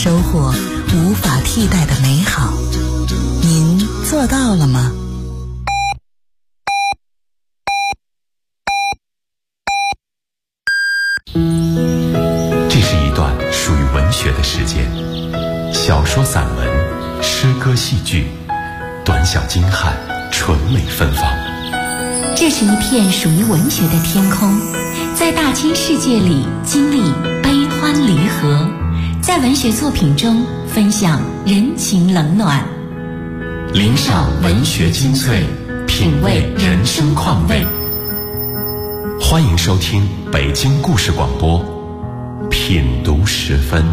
收获无法替代的美好。您做到了吗？ 这是一段属于文学的时间，小说、散文、诗歌、戏剧，短小精悍，纯美芬芳。 这是一片属于文学的天空，在大千世界里经历悲欢离合，在文学作品中分享人情冷暖， 领赏文学精粹，品味人生况味。欢迎收听北京故事广播品读时分。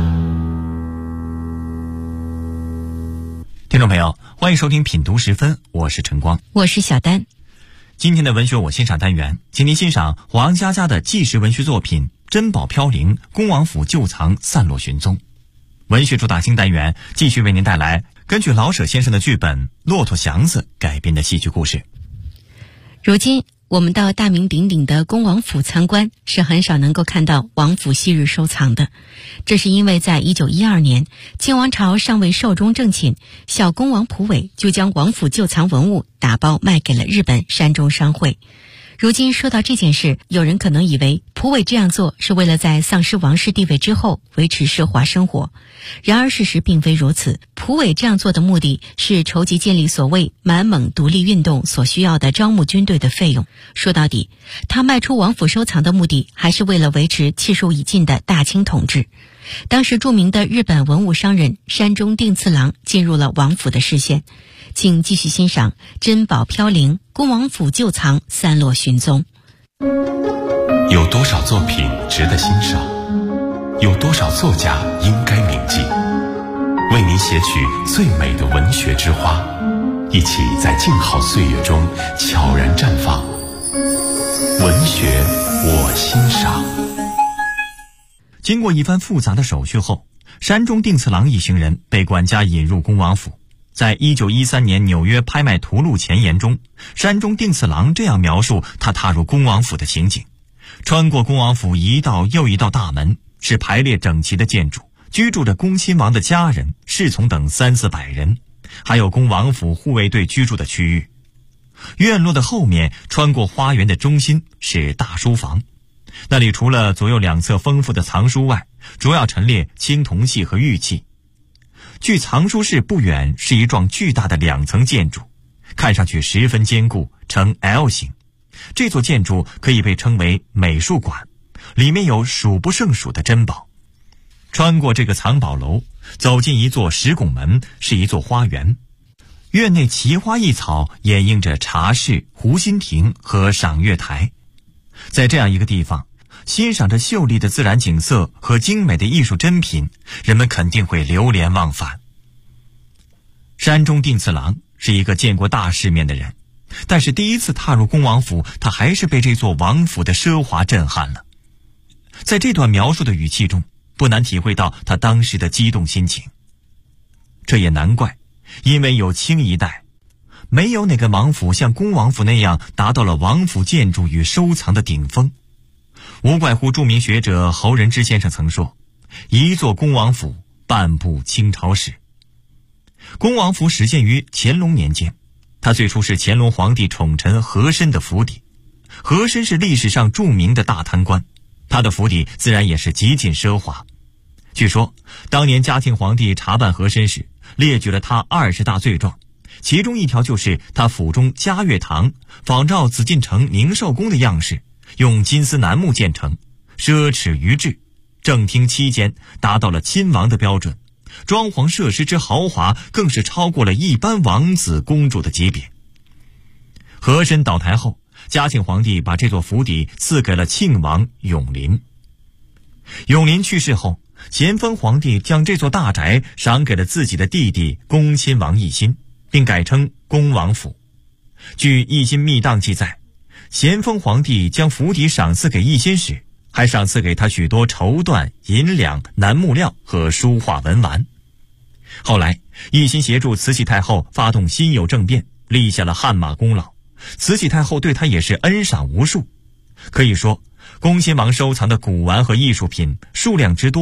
听众朋友，欢迎收听品读时分，我是晨光， 我是小丹。 今天的文学我欣赏单元，请您欣赏黄家家的纪实文学作品《珍宝飘零，恭王府旧藏散落寻踪》。文学主打新单元继续为您带来根据老舍先生的剧本《骆驼祥子》改编的戏剧故事。 如今我们到大名鼎鼎的恭王府参观，是很少能够看到王府昔日收藏的。这是因为在1912年，清王朝尚未寿终正寝，小恭王溥伟就将王府旧藏文物打包卖给了日本山中商会。如今说到这件事，有人可能以为溥伟这样做是为了在丧失王室地位之后维持奢华生活。然而事实并非如此，溥伟这样做的目的是筹集建立所谓满蒙独立运动所需要的招募军队的费用。说到底，他卖出王府收藏的目的还是为了维持气数已尽的大清统治。当时著名的日本文物商人山中定次郎进入了王府的视线。请继续欣赏《珍宝飘零，恭王府旧藏散落寻踪》。 有多少作品值得欣赏？有多少作家应该铭记？为您写取最美的文学之花，一起在静好岁月中悄然绽放。文学我欣赏。 经过一番复杂的手续后，山中定次郎一行人被管家引入恭王府。在1913年纽约拍卖图录前言中，山中定次郎这样描述他踏入恭王府的情景：穿过恭王府一道又一道大门，是排列整齐的建筑，居住着恭亲王的家人、侍从等300-400人，还有恭王府护卫队居住的区域。院落的后面，穿过花园的中心是大书房，那里除了左右两侧丰富的藏书外，主要陈列青铜器和玉器。距藏书室不远是一幢巨大的2层建筑，看上去十分坚固，呈 L 型。这座建筑可以被称为美术馆，里面有数不胜数的珍宝。穿过这个藏宝楼，走进一座石拱门，是一座花园。院内奇花异草掩映着茶室、湖心亭和赏月台。在这样一个地方，欣赏着秀丽的自然景色和精美的艺术珍品，人们肯定会流连忘返。山中定次郎是一个见过大世面的人，但是第一次踏入恭王府，他还是被这座王府的奢华震撼了。在这段描述的语气中，不难体会到他当时的激动心情。这也难怪，因为有清一代，没有哪个王府像恭王府那样达到了王府建筑与收藏的顶峰。无怪乎著名学者侯仁之先生曾说：“一座恭王府，半部清朝史。”恭王府始建于乾隆年间，它最初是乾隆皇帝宠臣和珅的府邸。和珅是历史上著名的大贪官，他的府邸自然也是极尽奢华。据说当年嘉庆皇帝查办和珅时，列举了他20大罪状，其中一条就是他府中嘉悦堂仿照紫禁城宁寿宫的样式，用金丝楠木建成，奢侈于至，正厅期间达到了亲王的标准，装潢设施之豪华更是超过了一般王子公主的级别。和珅倒台后，嘉庆皇帝把这座府邸赐给了庆王永璘。永璘去世后，咸丰皇帝将这座大宅赏给了自己的弟弟恭亲王奕欣，并改称恭王府。据奕欣密档记载，咸丰皇帝将府邸赏赐给奕欣时，还赏赐给他许多绸缎、银两、楠木料和书画文玩。后来奕欣协助慈禧太后发动辛酉政变，立下了汗马功劳，慈禧太后对他也是恩赏无数。可以说恭亲王收藏的古玩和艺术品数量之多，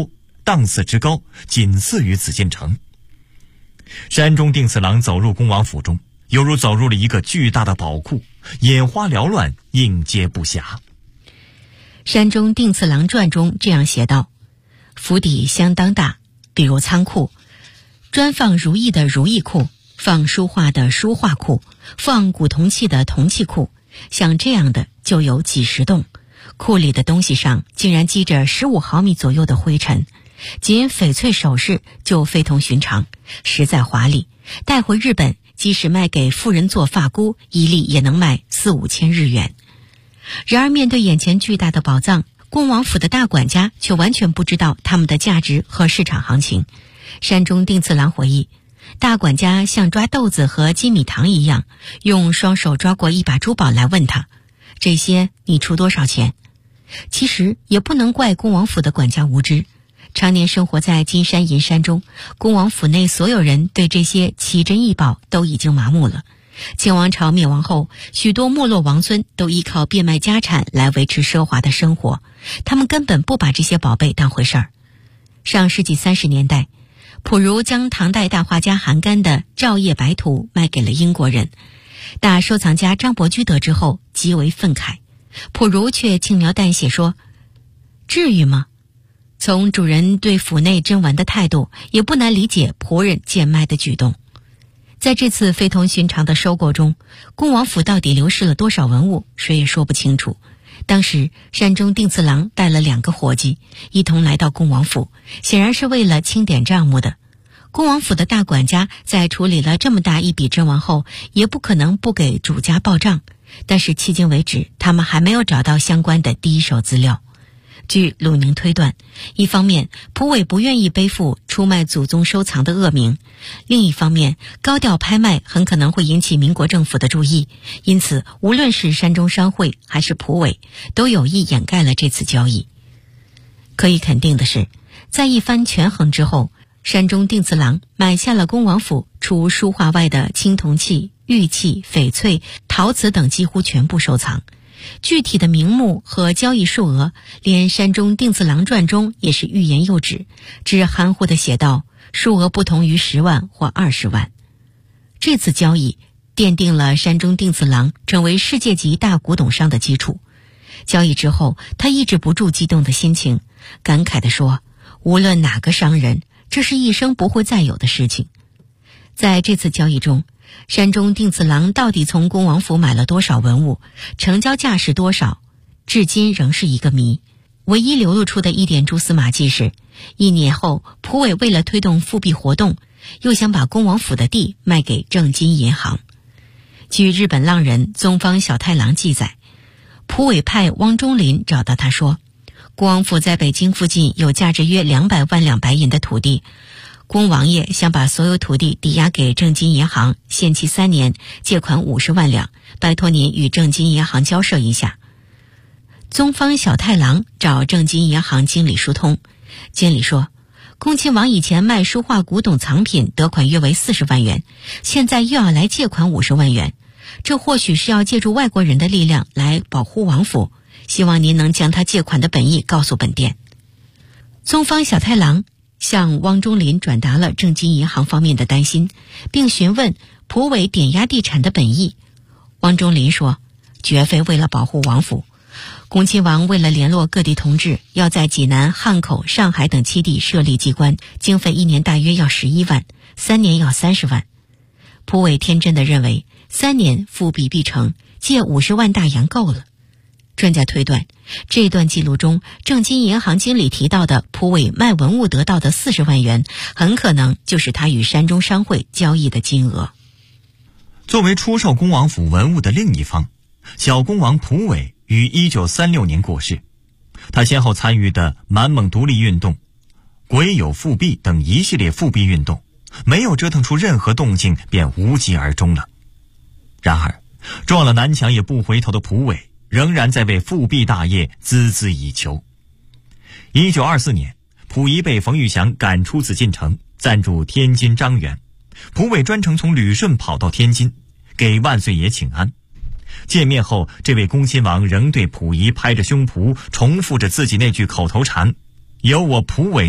档次之高，仅次于紫禁城。山中定次郎走入恭王府中，犹如走入了一个巨大的宝库，眼花缭乱，应接不暇。 山中定次郎传中这样写道：府邸相当大，比如仓库，专放如意的如意库，放书画的书画库，放古铜器的铜器库，像这样的就有几十栋。库里的东西上竟然积着15毫米左右的灰尘，仅翡翠首饰就非同寻常，实在华丽，带回日本即使卖给富人做发箍，一粒也能卖4-5千日元。然而面对眼前巨大的宝藏，恭王府的大管家却完全不知道它们的价值和市场行情。山中定次郎回忆，大管家像抓豆子和金米糖一样，用双手抓过一把珠宝来问他：这些你出多少钱？其实也不能怪恭王府的管家无知，常年生活在金山银山中，恭王府内所有人对这些奇珍异宝都已经麻木了。清王朝灭亡后，许多没落王孙都依靠变卖家产来维持奢华的生活，他们根本不把这些宝贝当回事儿。上世纪30年代，溥儒将唐代大画家韩干的《照夜白图》卖给了英国人，大收藏家张伯驹得知后极为愤慨，溥儒却轻描淡写说：至于吗？从主人对府内珍玩的态度，也不难理解仆人贱卖的举动。在这次非同寻常的收购中，恭王府到底流失了多少文物，谁也说不清楚。当时山中定次郎带了2个伙计一同来到恭王府，显然是为了清点账目的。恭王府的大管家在处理了这么大一笔珍玩后，也不可能不给主家报账，但是迄今为止，他们还没有找到相关的第一手资料。据鲁宁推断，一方面溥伟不愿意背负出卖祖宗收藏的恶名，另一方面高调拍卖很可能会引起民国政府的注意，因此无论是山中商会还是溥伟，都有意掩盖了这次交易。可以肯定的是，在一番权衡之后，山中定次郎买下了恭王府除书画外的青铜器、玉器、翡翠、陶瓷等几乎全部收藏。具体的名目和交易数额，连山中定次郎传中也是欲言又止，只含糊地写道：数额不同于10万或20万。这次交易奠定了山中定次郎成为世界级大古董商的基础。交易之后，他抑制不住激动的心情，感慨地说：无论哪个商人，这是一生不会再有的事情。在这次交易中，山中定次郎到底从恭王府买了多少文物，成交价是多少，至今仍是一个谜。唯一流露出的一点蛛丝马迹是，1年后溥伟为了推动复辟活动，又想把恭王府的地卖给正金银行。据日本浪人宗方小太郎记载，溥伟派汪中林找到他说，恭王府在北京附近有价值约200万两白银的土地，恭王爷想把所有土地抵押给正金银行，限期3年，借款50万两，拜托您与正金银行交涉一下。宗方小太郎找正金银行经理疏通，经理说，恭亲王以前卖书画古董藏品得款约为40万元，现在又要来借款50万元，这或许是要借助外国人的力量来保护王府，希望您能将他借款的本意告诉本店。宗方小太郎向汪中林转达了正金银行方面的担心，并询问溥伟点押地产的本意。汪中林说，绝非为了保护王府，恭亲王为了联络各地同志，要在济南、汉口、上海等7地设立机关，经费1年大约要11万，3年要30万。溥伟天真地认为3年复辟必成，借50万大洋够了。专家推断，这段记录中正金银行经理提到的溥伟卖文物得到的40万元，很可能就是他与山中商会交易的金额。 作为出售恭王府文物的另一方，小恭王溥伟于1936年过世。他先后参与的满蒙独立运动、癸酉复辟等一系列复辟运动，没有折腾出任何动静便无疾而终了。然而撞了南墙也不回头的溥伟仍然在为复辟大业孜孜以求。1924年，溥仪被冯玉祥赶出紫禁城，暂住天津张园。溥伟专程从旅顺跑到天津，给万岁爷请安。见面后，这位恭亲王仍对溥仪拍着胸脯重复着自己那句口头禅：有我溥伟在，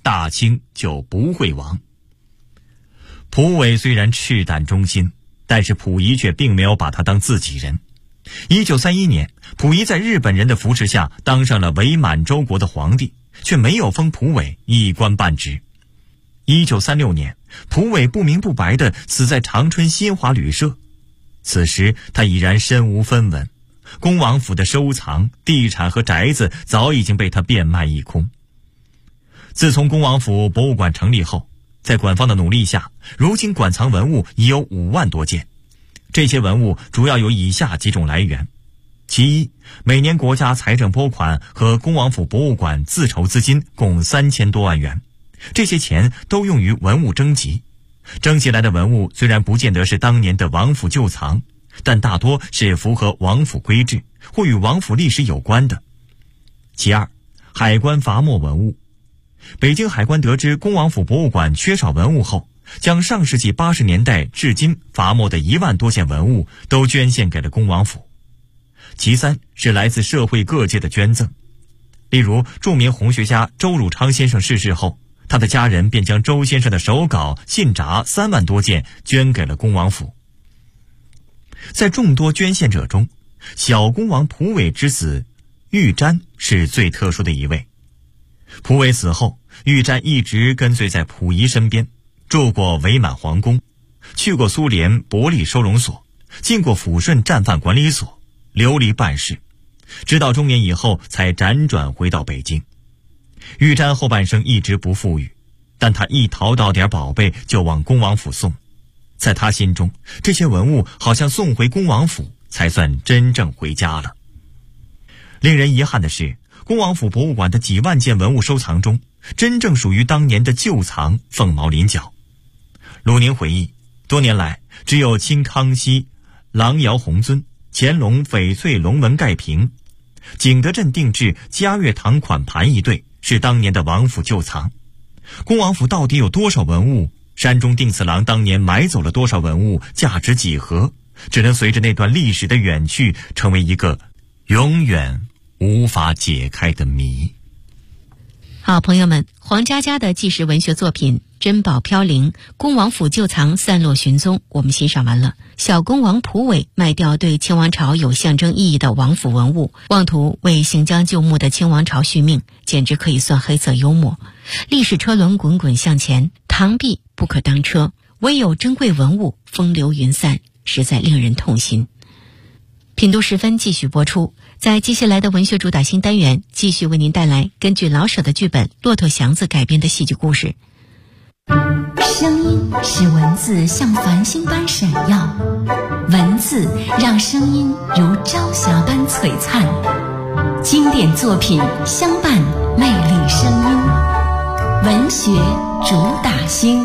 大清就不会亡。溥伟虽然赤胆忠心，但是溥仪却并没有把他当自己人。1931年，溥仪在日本人的扶持下当上了伪满洲国的皇帝，却没有封溥伟一官半职。1936年，溥伟不明不白地死在长春新华旅社。此时他已然身无分文，恭王府的收藏、地产和宅子早已经被他变卖一空。自从恭王府博物馆成立后，在馆方的努力下，如今馆藏文物已有5万多件。这些文物主要有以下几种来源：其一，每年国家财政拨款和恭王府博物馆自筹资金共3000多万元，这些钱都用于文物征集。征集来的文物虽然不见得是当年的王府旧藏，但大多是符合王府规制或与王府历史有关的。其二，海关罚没文物。北京海关得知恭王府博物馆缺少文物后，将上世纪80年代至今罚没的1万多件文物都捐献给了恭王府。其三是来自社会各界的捐赠。例如，著名红学家周汝昌先生逝世后，他的家人便将周先生的手稿、信札3万多件捐给了恭王府。在众多捐献者中，小恭王溥伟之子玉瞻是最特殊的一位。溥伟死后，玉瞻一直跟随在溥仪身边，住过伪满皇宫，去过苏联伯利收容所，进过抚顺战犯管理所，流离办事，直到中年以后才辗转回到北京。玉瞻后半生一直不富裕，但他一淘到点宝贝就往恭王府送。在他心中，这些文物好像送回恭王府才算真正回家了。令人遗憾的是，恭王府博物馆的几万件文物收藏中，真正属于当年的旧藏凤毛麟角。鲁宁回忆，多年来只有清康熙郎窑红尊、乾隆翡翠龙纹盖瓶、景德镇定制嘉悦堂款盘一对是当年的王府旧藏。恭王府到底有多少文物？山中定次郎当年买走了多少文物？价值几何？只能随着那段历史的远去，成为一个永远无法解开的谜。 好，朋友们，黄家家的纪实文学作品《珍宝飘零》，恭王府旧藏散落寻踪，我们欣赏完了。小恭王溥伟卖掉对清王朝有象征意义的王府文物，妄图为行将就木的清王朝续命，简直可以算黑色幽默。历史车轮滚滚向前，螳臂不可当车，唯有珍贵文物风流云散，实在令人痛心。品读时分继续播出，在接下来的文学主打新单元，继续为您带来根据老舍的剧本《骆驼祥子》改编的戏剧故事。 声音使文字像繁星般闪耀，文字让声音如朝霞般璀璨。经典作品相伴，魅力声音，文学主打星。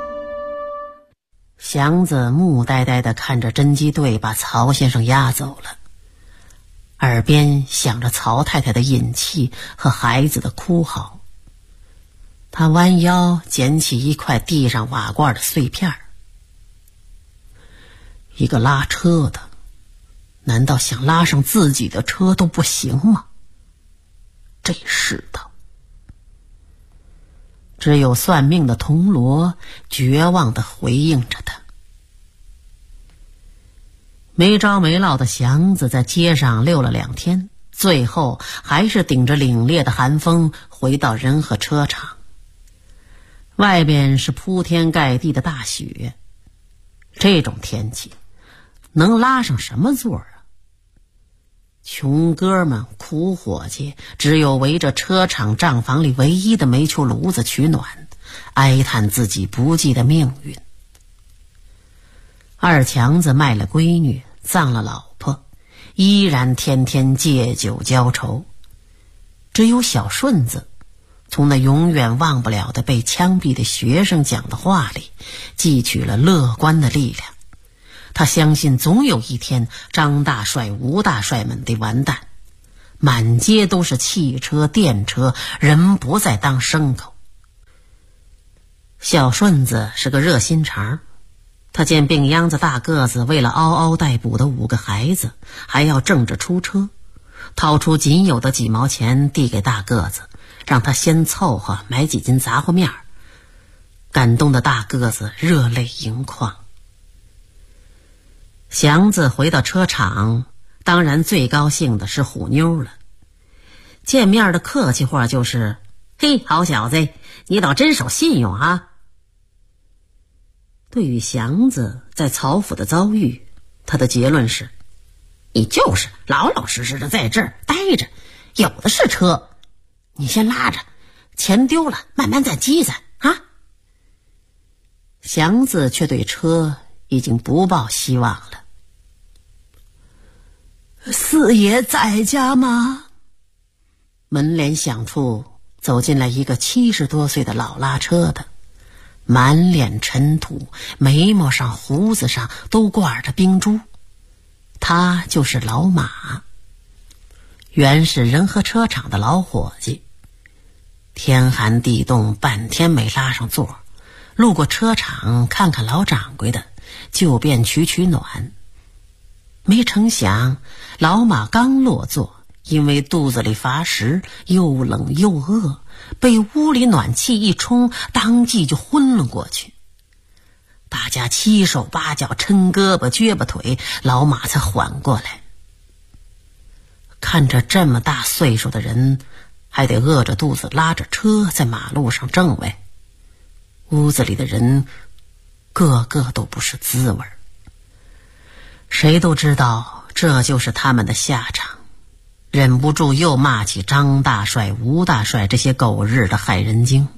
祥子木呆呆地看着侦缉队把曹先生押走了，耳边响着曹太太的饮气和孩子的哭嚎。他弯腰捡起一块地上瓦罐的碎片。一个拉车的，难道想拉上自己的车都不行吗？这世道，只有算命的铜锣绝望地回应着他。没着没落的祥子在街上溜了2天，最后还是顶着凛冽的寒风回到仁和车厂。外边是铺天盖地的大雪，这种天气能拉上什么座啊？穷哥们苦伙计只有围着车厂账房里唯一的煤球炉子取暖，哀叹自己不济的命运。二强子卖了闺女，葬了老婆，依然天天借酒浇愁。只有小顺子从那永远忘不了的被枪毙的学生讲的话里汲取了乐观的力量。他相信总有一天张大帅、吴大帅们得完蛋，满街都是汽车、电车，人不再当牲口。小顺子是个热心肠，他见病秧子大个子为了嗷嗷待哺的5个孩子还要挣着出车，掏出仅有的几毛钱递给大个子， 让他先凑合买几斤杂货面，感动的大个子热泪盈眶。祥子回到车场，当然最高兴的是虎妞了。见面的客气话就是：“嘿，好小子，你倒真守信用啊！”对于祥子在曹府的遭遇，他的结论是：你就是老老实实的在这儿待着，有的是车，你先拉着，钱丢了慢慢再积攒啊。祥子却对车已经不抱希望了。 四爷在家吗？ 门帘响处走进来一个70多岁的老拉车的，满脸尘土，眉毛上胡子上都挂着冰珠。他就是老马，原是仁和车厂的老伙计。天寒地冻，半天没拉上座，路过车厂看看老掌柜的，就便取暖。没成想老马刚落座，因为肚子里乏食，又冷又饿，被屋里暖气一冲，当即就昏了过去。大家七手八脚抻胳膊撅巴腿，老马才缓过来。看着这么大岁数的人还得饿着肚子拉着车在马路上挣外，屋子里的人个个都不是滋味，谁都知道这就是他们的下场，忍不住又骂起张大帅、吴大帅这些狗日的害人精。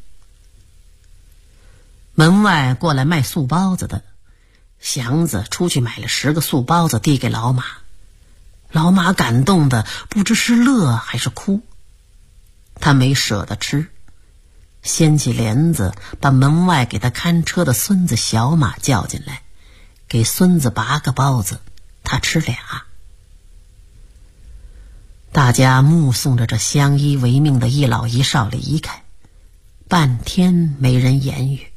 门外过来卖素包子的，祥子出去买了10个素包子递给老马，老马感动的不知是乐还是哭。他没舍得吃，掀起帘子把门外给他看车的孙子小马叫进来，给孙子拔个包子，他吃2。大家目送着这相依为命的一老一少离开，半天没人言语。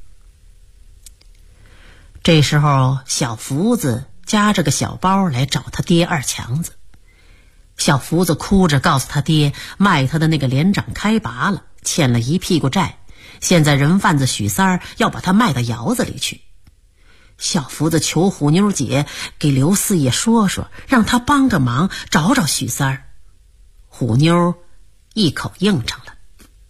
这时候小福子夹着个小包来找他爹二强子，小福子哭着告诉他爹，卖他的那个连长开拔了，欠了一屁股债，现在人贩子许三儿要把他卖到窑子里去。小福子求虎妞姐给刘四爷说说，让他帮个忙找找许三儿。虎妞一口应承了。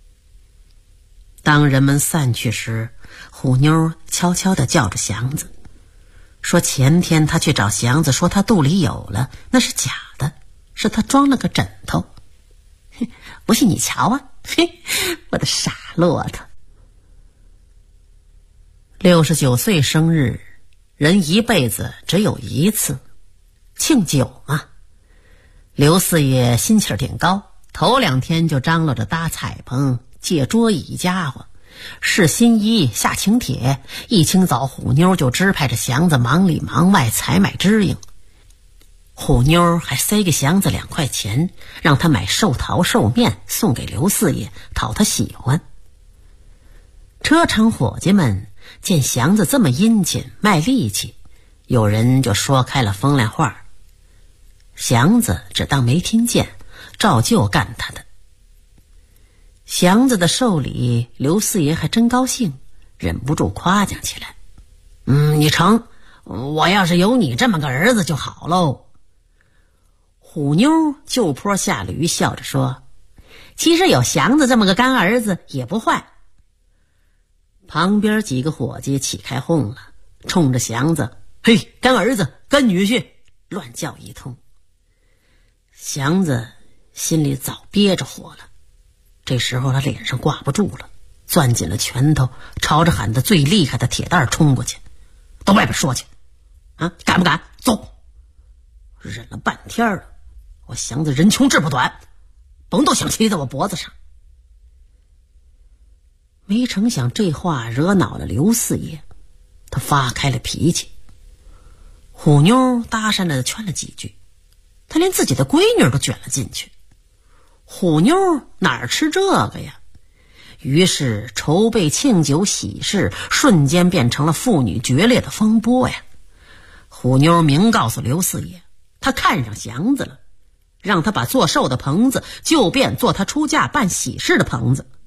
当人们散去时，虎妞悄悄地叫着祥子，说前天他去找祥子说他肚里有了，那是假的，是他装了个枕头。不信你瞧啊，我的傻骆驼。69岁生日，人一辈子只有一次，庆酒嘛。刘四爷心气儿挺高，头2天就张罗着搭彩棚、借桌椅家伙，试新衣、下请帖。一清早虎妞就支派着祥子忙里忙外采买支应。虎妞还塞给祥子2块钱，让他买寿桃寿面送给刘四爷，讨他喜欢。车厂伙计们见祥子这么殷勤卖力气，有人就说开了风凉话，祥子只当没听见，照旧干他的。祥子的寿礼，刘四爷还真高兴，忍不住夸奖起来。你成，我要是有你这么个儿子就好喽。虎妞就坡下驴，笑着说，其实有祥子这么个干儿子也不坏。旁边几个伙计起开哄了，冲着祥子，嘿，干儿子干女婿，乱叫一通。祥子心里早憋着火了，这时候他脸上挂不住了，攥紧了拳头，朝着喊得最厉害的铁蛋冲过去，到外边说去啊，敢不敢？走！忍了半天了，我祥子人穷志不短，甭都想骑在我脖子上。没成想这话惹恼了刘四爷，他发开了脾气。虎妞搭讪了劝了几句，他连自己的闺女都卷了进去。虎妞哪儿吃这个呀？于是筹备庆酒喜事瞬间变成了父女决裂的风波呀。虎妞明告诉刘四爷，他看上祥子了，让他把做寿的棚子就变做他出嫁办喜事的棚子。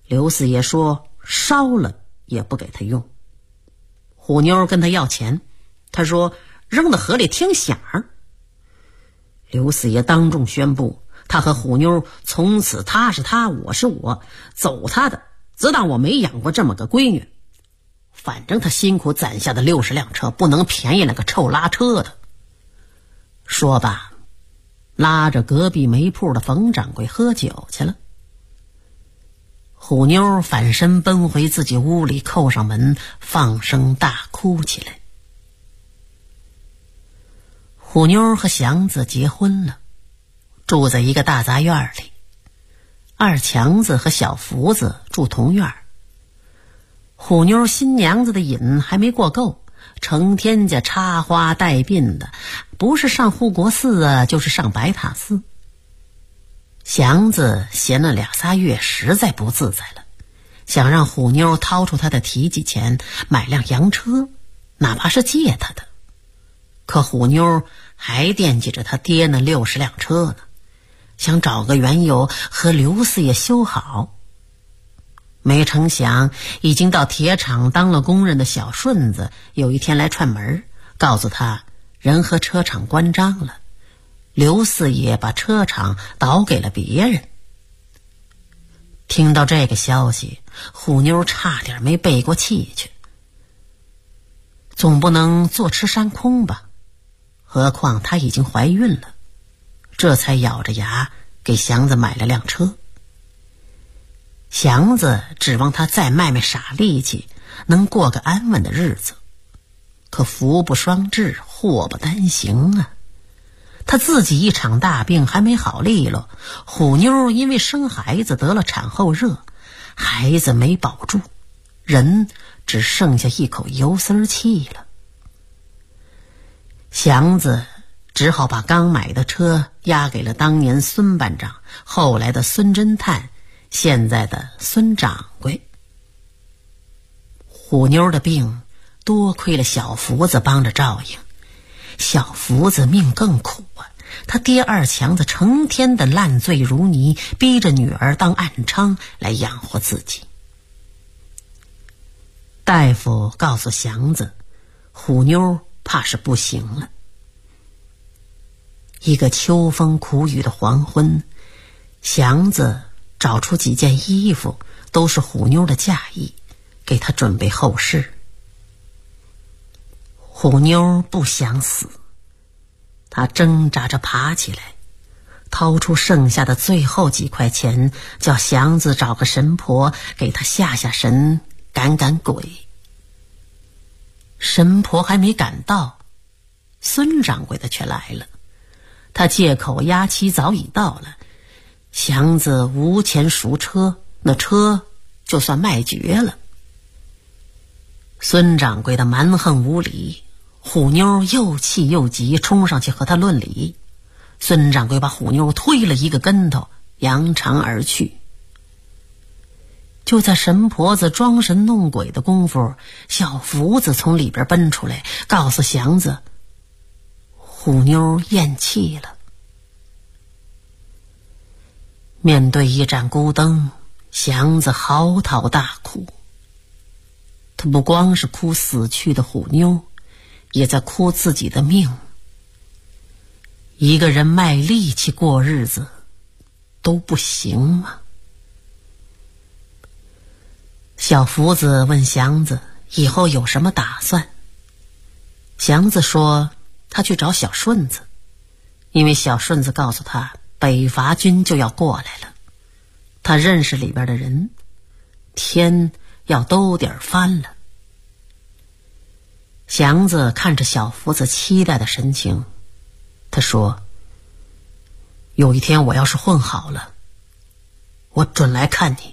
刘四爷说烧了也不给他用。虎妞跟他要钱，他说扔到河里听响儿。刘四爷当众宣布，他和虎妞从此他是他，我是我，走他的，自当我没养过这么个闺女。反正他辛苦攒下的60辆车不能便宜那个臭拉车的。说罢，拉着隔壁煤铺的冯掌柜喝酒去了。虎妞反身奔回自己屋里，扣上门，放声大哭起来。虎妞和祥子结婚了，住在一个大杂院里。二强子和小福子住同院。虎妞新娘子的瘾还没过够，成天家插花带鬓的，不是上护国寺啊，就是上白塔寺。祥子闲了2、3月，实在不自在了，想让虎妞掏出他的提己钱买辆洋车，哪怕是借他的。可虎妞还惦记着他爹那60辆车呢，想找个缘由和刘四爷修好。没成想，已经到铁厂当了工人的小顺子有一天来串门，告诉他人和车厂关张了，刘四爷把车厂倒给了别人。听到这个消息，虎妞差点没背过气去。总不能坐吃山空吧，何况她已经怀孕了，这才咬着牙给祥子买了辆车。祥子指望他再卖傻力气，能过个安稳的日子。可福不双至，祸不单行啊！他自己一场大病还没好利落，虎妞因为生孩子得了产后热，孩子没保住，人只剩下一口油丝气了。祥子只好把刚买的车押给了当年孙班长，后来的孙侦探，现在的孙掌柜。虎妞的病多亏了小福子帮着照应，小福子命更苦啊，他爹二强子成天的烂醉如泥，逼着女儿当暗娼来养活自己。大夫告诉祥子，虎妞怕是不行了。一个秋风苦雨的黄昏，祥子找出几件衣服，都是虎妞的嫁衣，给她准备后事。虎妞不想死，她挣扎着爬起来，掏出剩下的最后几块钱，叫祥子找个神婆给她下下神，赶赶鬼。神婆还没赶到，孙掌柜的却来了。他借口押期早已到了，祥子无钱赎车，那车就算卖绝了。孙掌柜的蛮横无理，虎妞又气又急，冲上去和他论理。孙掌柜把虎妞推了一个跟头，扬长而去。就在神婆子装神弄鬼的功夫，小福子从里边奔出来，告诉祥子虎妞咽气了。面对一盏孤灯，祥子嚎啕大哭。他不光是哭死去的虎妞，也在哭自己的命。一个人卖力气过日子都不行吗？小福子问祥子以后有什么打算。祥子说他去找小顺子，因为小顺子告诉他北伐军就要过来了，他认识里边的人，天要兜底儿翻了。祥子看着小福子期待的神情，他说有一天我要是混好了，我准来看你。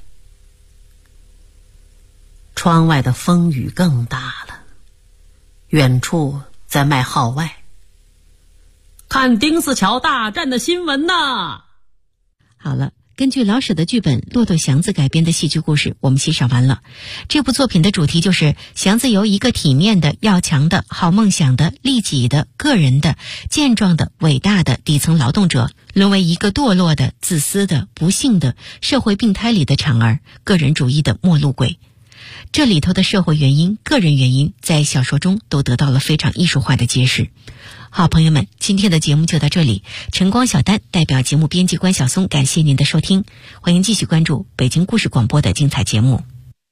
窗外的风雨更大了，远处在卖号外，看丁字桥大战的新闻呐。 好了， 根据老舍的剧本《骆驼祥子》改编的戏剧故事我们欣赏完了。这部作品的主题就是祥子由一个体面的、要强的、好梦想的、利己的、个人的、健壮的、伟大的底层劳动者，沦为一个堕落的、自私的、不幸的、社会病态里的产儿，个人主义的末路鬼。这里头的社会原因、个人原因在小说中都得到了非常艺术化的揭示。好，朋友们，今天的节目就到这里。晨光小丹代表节目编辑关晓松，感谢您的收听，欢迎继续关注北京故事广播的精彩节目。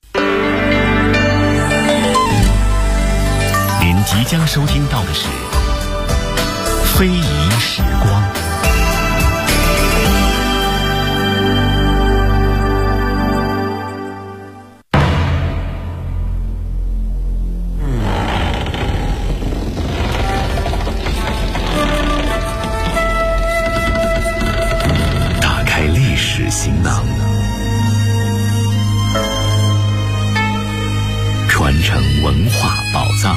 您即将收听到的是非遗时光。行囊，传承文化宝藏。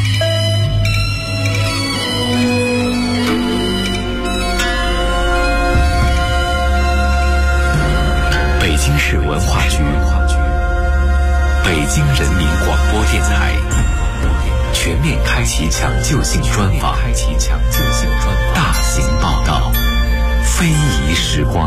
北京市文化局、北京人民广播电台全面开启抢救性专访，大型报道，非遗时光。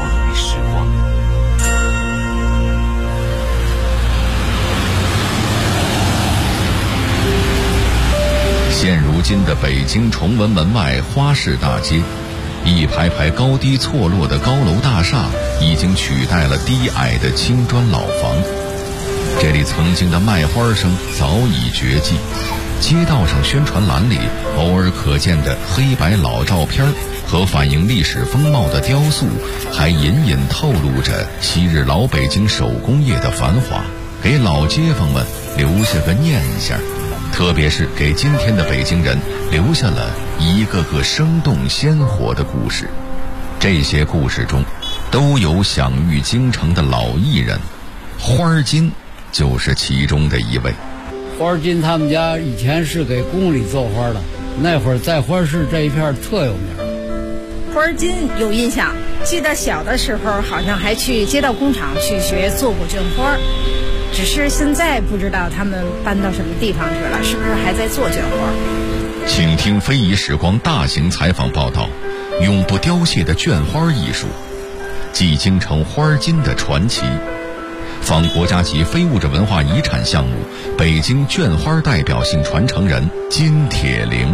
现如今的北京崇文门外花市大街，一排排高低错落的高楼大厦已经取代了低矮的青砖老房。这里曾经的卖花声早已绝迹，街道上宣传栏里偶尔可见的黑白老照片和反映历史风貌的雕塑，还隐隐透露着昔日老北京手工业的繁华，给老街坊们留下个念想，特别是给今天的北京人留下了一个个生动鲜活的故事。这些故事中都有享誉京城的老艺人，花金就是其中的一位。 花金他们家以前是给宫里做花的，那会儿在花市这一片特有名。 花金有印象，记得小的时候好像还去街道工厂去学做过绢花，只是现在不知道他们搬到什么地方去了，是不是还在做绢花。 请听非遗时光大型采访报道，永不凋谢的绢花艺术，继京城花金的传奇，访国家级非物质文化遗产项目北京绢花代表性传承人金铁陵。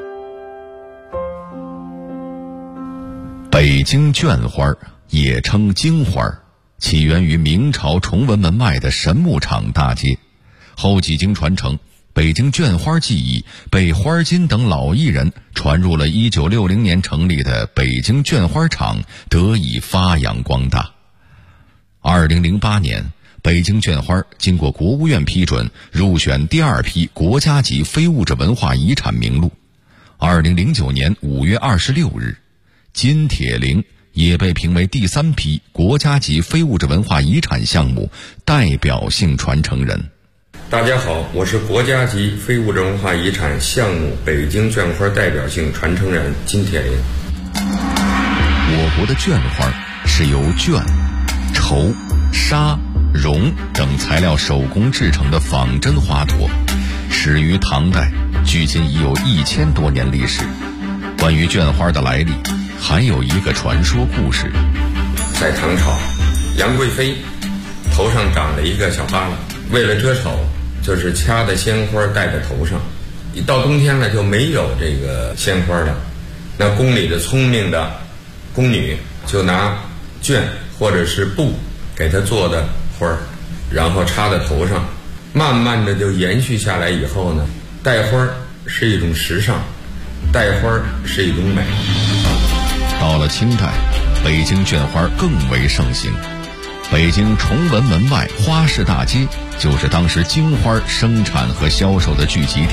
北京绢花也称京花，起源于明朝崇文门外的神木厂大街，后几经传承，北京绢花技艺被花金等老艺人传入了1960年成立的北京绢花厂，得以发扬光大。2008年，北京绢花经过国务院批准，入选第2批国家级非物质文化遗产名录。2009年5月26日，金铁陵也被评为第3批国家级非物质文化遗产项目代表性传承人。 大家好，我是国家级非物质文化遗产项目北京绢花代表性传承人金铁陵。 我国的绢花是由绢、绸、纱、绒等材料手工制成的仿真花朵，始于唐代，距今已有1000多年历史。关于绢花的来历，还有一个传说故事。 在唐朝，杨贵妃头上长了一个小疤了，为了遮丑，就是掐的鲜花戴在头上。一到冬天了，就没有这个鲜花了。那宫里的聪明的宫女就拿绢或者是布给她做的花儿，然后插在头上，慢慢的就延续下来。以后呢，戴花是一种时尚，戴花是一种美。 到了清代，北京绢花更为盛行。北京崇文门外花市大街就是当时京花生产和销售的聚集地。